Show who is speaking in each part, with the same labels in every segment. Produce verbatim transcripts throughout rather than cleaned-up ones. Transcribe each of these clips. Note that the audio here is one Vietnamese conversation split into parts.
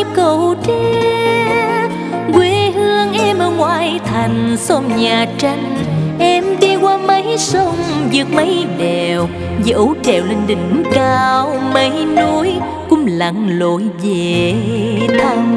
Speaker 1: nhịp cầu tre. Quê hương em ở ngoại thành xóm nhà tranh, em đi qua mấy sông vượt mấy đèo, dẫu trèo lên đỉnh cao mấy núi cũng lặn lội về thăm.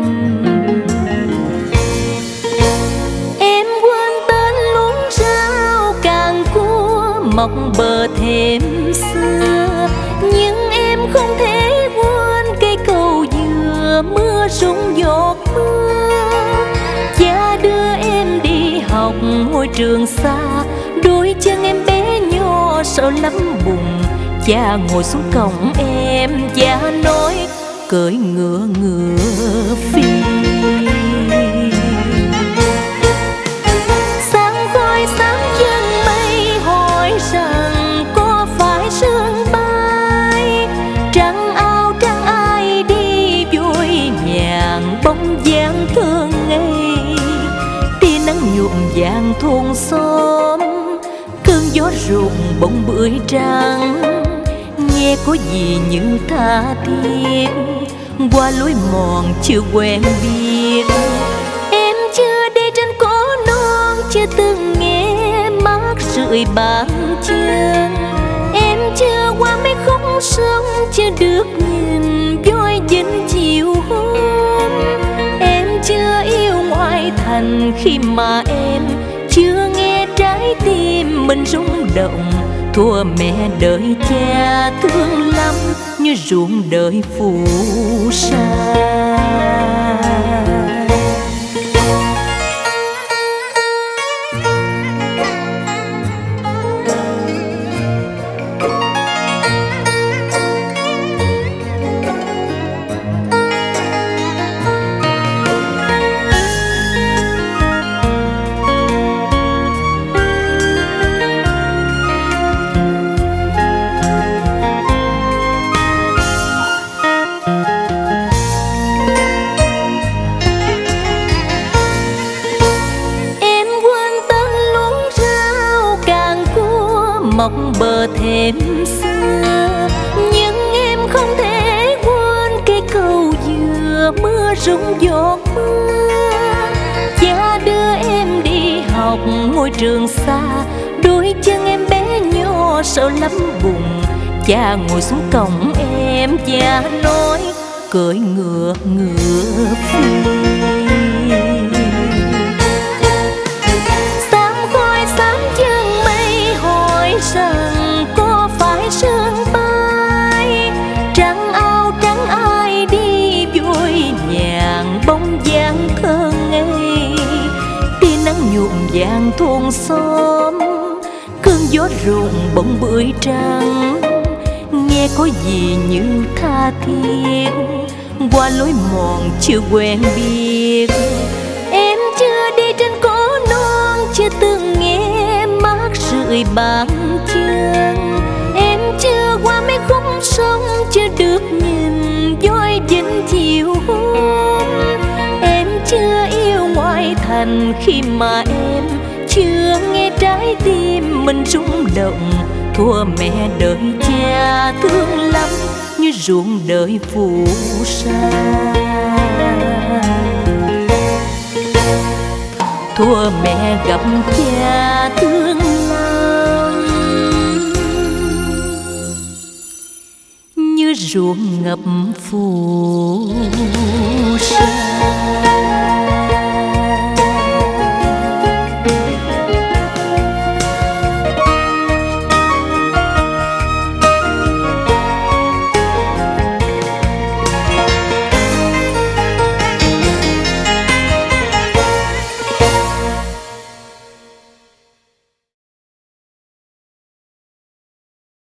Speaker 1: Em quên tên luống rau càng cua mọc bờ thềm xưa, nhưng em không thể quên cây cầu dừa mưa rụng giọt mưa. Cha đưa em đi học ngôi trường xa, đôi chân em bé nhỏ sợ lắm bùn. Cha ngồi xuống cổng em, cha nói cưỡi ngựa ngựa phi. Sáng khói sáng chân mây hỏi rằng có phải sương bay, trắng áo trắng ai đi vui nhàn bóng dáng thơ ngây. Tia nắng nhuộm vàng thôn xóm, cơn gió rụng bông bưởi trắng, nghe có gì như tha thiết qua lối mòn chưa quen biết. Em chưa đi trên cỏ non, chưa từng nghe mát rượi bàn chân. Em chưa qua mấy khúc sông, chưa được nhìn voi vĩnh chiều hôm. Em chưa yêu ngoại thành khi mà em chưa nghe trái tim mình rung động. Thua mẹ đợi cha thương lắm như ruộng đời phù sa. Mọc bờ thềm xưa, nhưng em không thể quên cây cầu dừa mưa rụng giọt mưa. Cha đưa em đi học ngôi trường xa, đôi chân em bé nhỏ sợ lắm bùn. Cha ngồi xuống cổng em, cha nói cưỡi ngựa ngựa phi. Rằng có phải sương bay, trắng áo trắng ai đi vui nhàn bóng dáng thơ ngây. Tia nắng nhuộm vàng thôn xóm, cơn gió rụng bông bưởi trắng, nghe có gì như tha thiết qua lối mòn chưa quen biết. Em chưa đi trên cỏ non, chưa từng nghe mát rượi bàn chân. Em chưa qua mấy khúc sông, chưa được nhìn voi vĩnh chiều hôm. Em chưa yêu ngoại thành khi mà em chưa nghe trái tim mình rung động. Thua mẹ đợi cha thương lắm như ruộng đời phù sa. Thua mẹ gặp cha thương lắm như ruộng ngập phù